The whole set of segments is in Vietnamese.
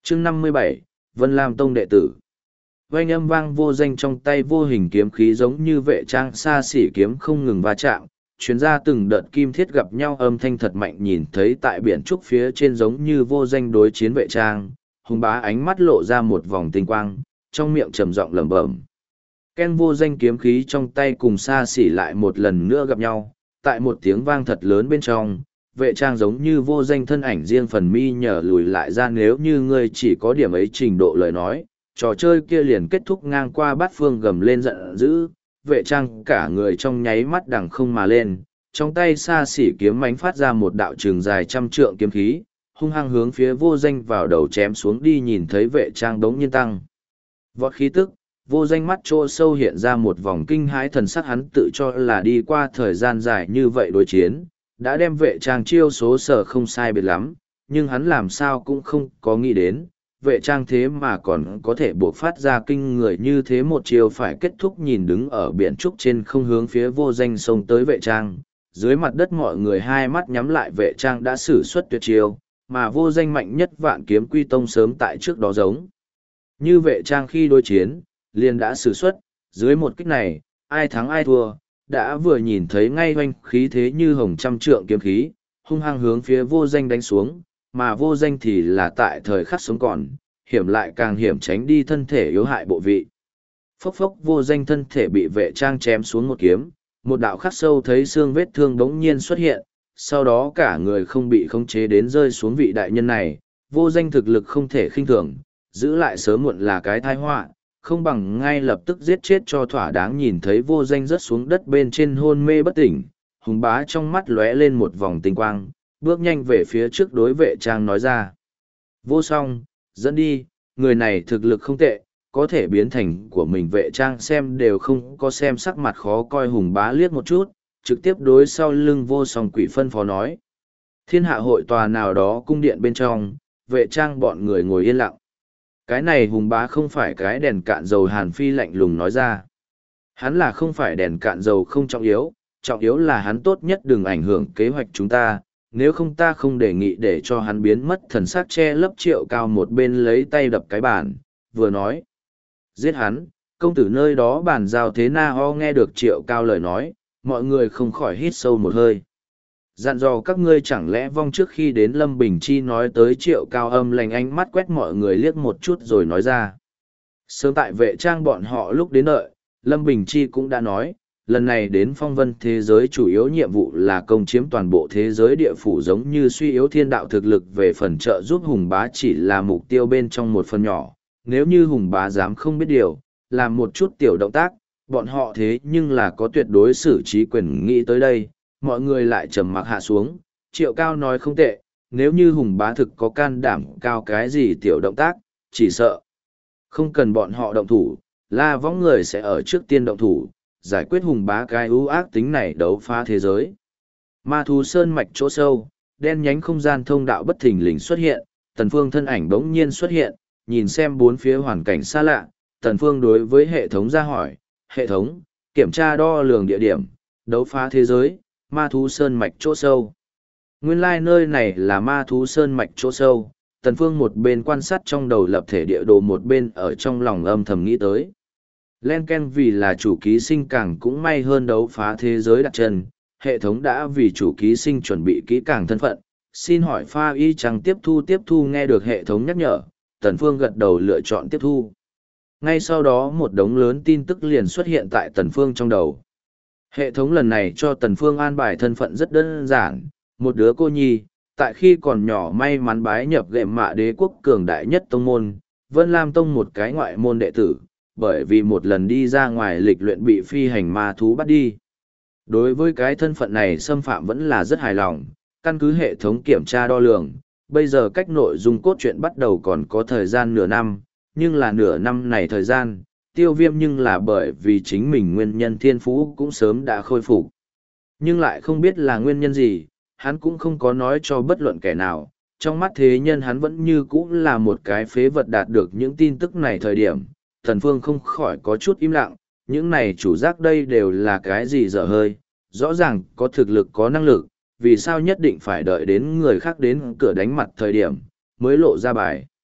chương 57, Vân Lam Tông đệ tử. Oanh âm vang vô danh trong tay vô hình kiếm khí giống như vệ trang xa xỉ kiếm không ngừng va chạm, chuyến ra từng đợt kim thiết gặp nhau âm thanh thật mạnh nhìn thấy tại biển trúc phía trên giống như vô danh đối chiến vệ trang, hùng bá ánh mắt lộ ra một vòng tinh quang, trong miệng trầm giọng lẩm bẩm. Ken vô danh kiếm khí trong tay cùng xa xỉ lại một lần nữa gặp nhau, tại một tiếng vang thật lớn bên trong, vệ trang giống như vô danh thân ảnh riêng phần mi nhờ lùi lại ra nếu như ngươi chỉ có điểm ấy trình độ lời nói, trò chơi kia liền kết thúc ngang qua bát phương gầm lên giận dữ, vệ trang cả người trong nháy mắt đằng không mà lên, trong tay xa xỉ kiếm mánh phát ra một đạo trường dài trăm trượng kiếm khí, hung hăng hướng phía vô danh vào đầu chém xuống đi nhìn thấy vệ trang đống nhiên tăng. Vọt khí tức, vô danh mắt chỗ sâu hiện ra một vòng kinh hãi thần sắc hắn tự cho là đi qua thời gian dài như vậy đối chiến, đã đem vệ trang chiêu số sở không sai biệt lắm, nhưng hắn làm sao cũng không có nghĩ đến, vệ trang thế mà còn có thể buộc phát ra kinh người như thế một chiều phải kết thúc nhìn đứng ở biển trúc trên không hướng phía vô danh xông tới vệ trang. Dưới mặt đất mọi người hai mắt nhắm lại vệ trang đã sử xuất tuyệt chiêu, mà vô danh mạnh nhất vạn kiếm quy tông sớm tại trước đó giống. Như vệ trang khi đối chiến, liền đã sử xuất, dưới một kích này, ai thắng ai thua, đã vừa nhìn thấy ngay hoanh khí thế như hồng trăm trượng kiếm khí, hung hăng hướng phía vô danh đánh xuống, mà vô danh thì là tại thời khắc sống còn, hiểm lại càng hiểm tránh đi thân thể yếu hại bộ vị. Phốc phốc vô danh thân thể bị vệ trang chém xuống một kiếm, một đạo khắc sâu thấy xương vết thương đống nhiên xuất hiện, sau đó cả người không bị khống chế đến rơi xuống vị đại nhân này, vô danh thực lực không thể khinh thường, giữ lại sớm muộn là cái tai họa, không bằng ngay lập tức giết chết cho thỏa đáng nhìn thấy vô danh rớt xuống đất bên trên hôn mê bất tỉnh, hùng bá trong mắt lóe lên một vòng tinh quang, bước nhanh về phía trước đối vệ trang nói ra. Vô song, dẫn đi, người này thực lực không tệ, có thể biến thành của mình vệ trang xem đều không có xem sắc mặt khó coi hùng bá liếc một chút, trực tiếp đối sau lưng vô song quỷ phân phó nói. Thiên hạ hội tòa nào đó cung điện bên trong, vệ trang bọn người ngồi yên lặng. Cái này hùng bá không phải cái đèn cạn dầu Hàn Phi lạnh lùng nói ra. Hắn là không phải đèn cạn dầu không trọng yếu là hắn tốt nhất đừng ảnh hưởng kế hoạch chúng ta, nếu không ta không đề nghị để cho hắn biến mất thần sắc che lấp Triệu Cao một bên lấy tay đập cái bàn, vừa nói. Giết hắn, công tử nơi đó bàn giao thế na ho nghe được Triệu Cao lời nói, mọi người không khỏi hít sâu một hơi. Dặn dò các ngươi chẳng lẽ vong trước khi đến Lâm Bình Chi nói tới Triệu Cao âm lành ánh mắt quét mọi người liếc một chút rồi nói ra. Sớm tại vệ trang bọn họ lúc đến đợi, Lâm Bình Chi cũng đã nói, lần này đến phong vân thế giới chủ yếu nhiệm vụ là công chiếm toàn bộ thế giới địa phủ giống như suy yếu thiên đạo thực lực về phần trợ giúp Hùng Bá chỉ là mục tiêu bên trong một phần nhỏ. Nếu như Hùng Bá dám không biết điều, làm một chút tiểu động tác, bọn họ thế nhưng là có tuyệt đối xử trí quyền nghĩ tới đây, mọi người lại trầm mặc hạ xuống. Triệu Cao nói không tệ, nếu như Hùng Bá thực có can đảm cao cái gì tiểu động tác, chỉ sợ. Không cần bọn họ động thủ, La Võng người sẽ ở trước tiên động thủ, giải quyết Hùng Bá cái ưu ác tính này đấu phá thế giới. Ma thú sơn mạch chỗ sâu, đen nhánh không gian thông đạo bất thình lình xuất hiện, Tần Phương thân ảnh bỗng nhiên xuất hiện, nhìn xem bốn phía hoàn cảnh xa lạ, Tần Phương đối với hệ thống ra hỏi, hệ thống, kiểm tra đo lường địa điểm, đấu phá thế giới, ma thú sơn mạch chỗ sâu. Nguyên lai nơi này là ma thú sơn mạch chỗ sâu, Tần Phương một bên quan sát trong đầu lập thể địa đồ một bên ở trong lòng âm thầm nghĩ tới. Len Ken vì là chủ ký sinh càng cũng may hơn đấu phá thế giới đặt chân, hệ thống đã vì chủ ký sinh chuẩn bị kỹ càng thân phận. Xin hỏi pha y chẳng tiếp thu nghe được hệ thống nhắc nhở, Tần Phương gật đầu lựa chọn tiếp thu. Ngay sau đó một đống lớn tin tức liền xuất hiện tại Tần Phương trong đầu. Hệ thống lần này cho Tần Phương an bài thân phận rất đơn giản, một đứa cô nhi, tại khi còn nhỏ may mắn bái nhập gệm mạ đế quốc cường đại nhất tông môn, Vân Lam Tông một cái ngoại môn đệ tử, bởi vì một lần đi ra ngoài lịch luyện bị phi hành ma thú bắt đi. Đối với cái thân phận này xâm phạm vẫn là rất hài lòng, căn cứ hệ thống kiểm tra đo lường, bây giờ cách nội dung cốt truyện bắt đầu còn có thời gian nửa năm, nhưng là nửa năm này thời gian, Tiêu Viêm nhưng là bởi vì chính mình nguyên nhân thiên phú cũng sớm đã khôi phục. Nhưng lại không biết là nguyên nhân gì, hắn cũng không có nói cho bất luận kẻ nào, trong mắt thế nhân hắn vẫn như cũ là một cái phế vật đạt được những tin tức này thời điểm. Thần Phương không khỏi có chút im lặng, những này chủ giác đây đều là cái gì dở hơi, rõ ràng có thực lực có năng lực, vì sao nhất định phải đợi đến người khác đến cửa đánh mặt thời điểm, mới lộ ra bài.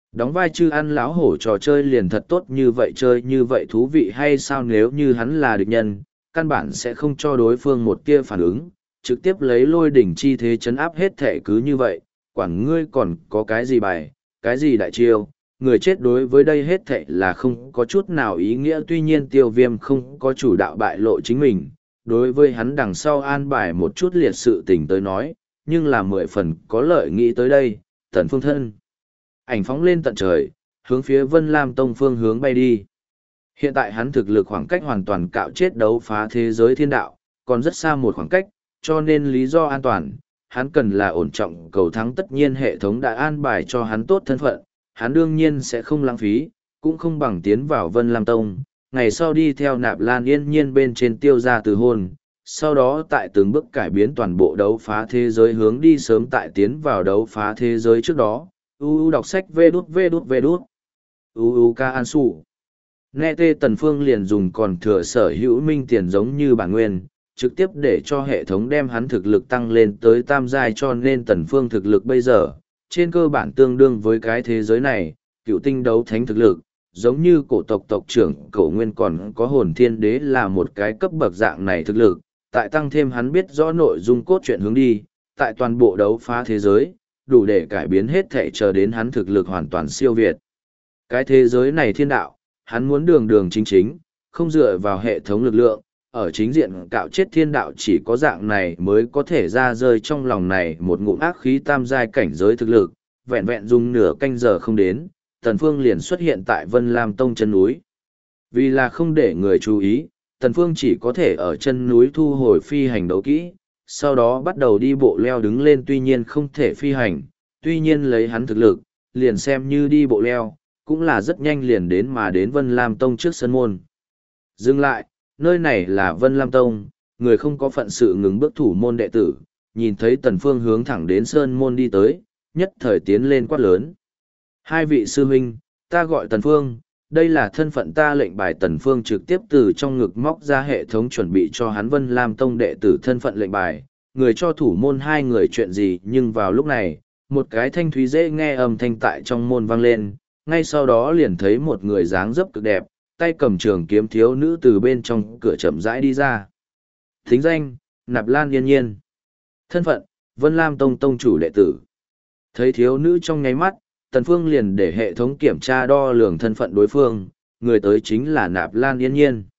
Đóng vai chư ăn lão hổ trò chơi liền thật tốt như vậy, chơi như vậy thú vị hay sao? Nếu như hắn là địch nhân, căn bản sẽ không cho đối phương một tia phản ứng, trực tiếp lấy lôi đỉnh chi thế chấn áp hết thể. Cứ như vậy, quản ngươi còn có cái gì bài, cái gì đại chiêu, người chết đối với đây hết thệ là không có chút nào ý nghĩa. Tuy nhiên Tiêu Viêm không có chủ đạo bại lộ chính mình, đối với hắn đằng sau an bài một chút liệt sự tình tới nói, nhưng là 10 phần có lợi. Nghĩ tới đây, Tần Phương thân ảnh phóng lên tận trời, hướng phía Vân Lam Tông phương hướng bay đi. Hiện tại hắn thực lực khoảng cách hoàn toàn cạo chết đấu phá thế giới thiên đạo, còn rất xa một khoảng cách, cho nên lý do an toàn, hắn cần là ổn trọng cầu thắng. Tất nhiên hệ thống đã an bài cho hắn tốt thân phận, hắn đương nhiên sẽ không lãng phí, cũng không bằng tiến vào Vân Lam Tông, ngày sau đi theo Nạp Lan Yên Nhiên bên trên Tiêu gia từ hôn, sau đó tại từng bước cải biến toàn bộ đấu phá thế giới hướng đi. Sớm tại tiến vào đấu phá thế giới trước đó, đọc sách vê đút ca an sủ. Nghe tê Tần Phương liền dùng còn thừa sở hữu minh tiền giống như bản nguyên, trực tiếp để cho hệ thống đem hắn thực lực tăng lên tới tam giai, cho nên Tần Phương thực lực bây giờ, trên cơ bản tương đương với cái thế giới này, cựu tinh đấu thánh thực lực, giống như cổ tộc tộc trưởng Cổ Nguyên còn có Hồn Thiên Đế là một cái cấp bậc dạng này thực lực, tại tăng thêm hắn biết rõ nội dung cốt truyện hướng đi, tại toàn bộ đấu phá thế giới, đủ để cải biến hết thảy, chờ đến hắn thực lực hoàn toàn siêu việt. Cái thế giới này thiên đạo, hắn muốn đường đường chính chính, không dựa vào hệ thống lực lượng, ở chính diện cạo chết thiên đạo. Chỉ có dạng này mới có thể ra rơi trong lòng này một ngụm ác khí. Tam giai cảnh giới thực lực, vẹn vẹn dùng nửa canh giờ không đến, Tần Phương liền xuất hiện tại Vân Lam Tông chân núi. Vì là không để người chú ý, Tần Phương chỉ có thể ở chân núi thu hồi phi hành đấu kỹ, sau đó bắt đầu đi bộ leo đứng lên. Tuy nhiên không thể phi hành, tuy nhiên lấy hắn thực lực, liền xem như đi bộ leo, cũng là rất nhanh liền đến Vân Lam Tông trước sân môn. Dừng lại, nơi này là Vân Lam Tông, người không có phận sự ngừng bước. Thủ môn đệ tử, nhìn thấy Tần Phương hướng thẳng đến sơn môn đi tới, nhất thời tiến lên quát lớn. Hai vị sư huynh, ta gọi Tần Phương, đây là thân phận ta. Lệnh bài. Tần Phương trực tiếp từ trong ngực móc ra hệ thống chuẩn bị cho hắn Vân Lam Tông đệ tử thân phận lệnh bài, người cho thủ môn hai người chuyện gì. Nhưng vào lúc này, một cái thanh thúy dễ nghe âm thanh tại trong môn vang lên, ngay sau đó liền thấy một người dáng dấp cực đẹp, tay cầm trường kiếm thiếu nữ từ bên trong cửa chậm rãi đi ra. Thính danh, Nạp Lan Yên Nhiên. Thân phận, Vân Lam Tông tông chủ đệ tử. Thấy thiếu nữ trong nháy mắt, Tần Phương liền để hệ thống kiểm tra đo lường thân phận đối phương, người tới chính là Nạp Lan Yên Nhiên.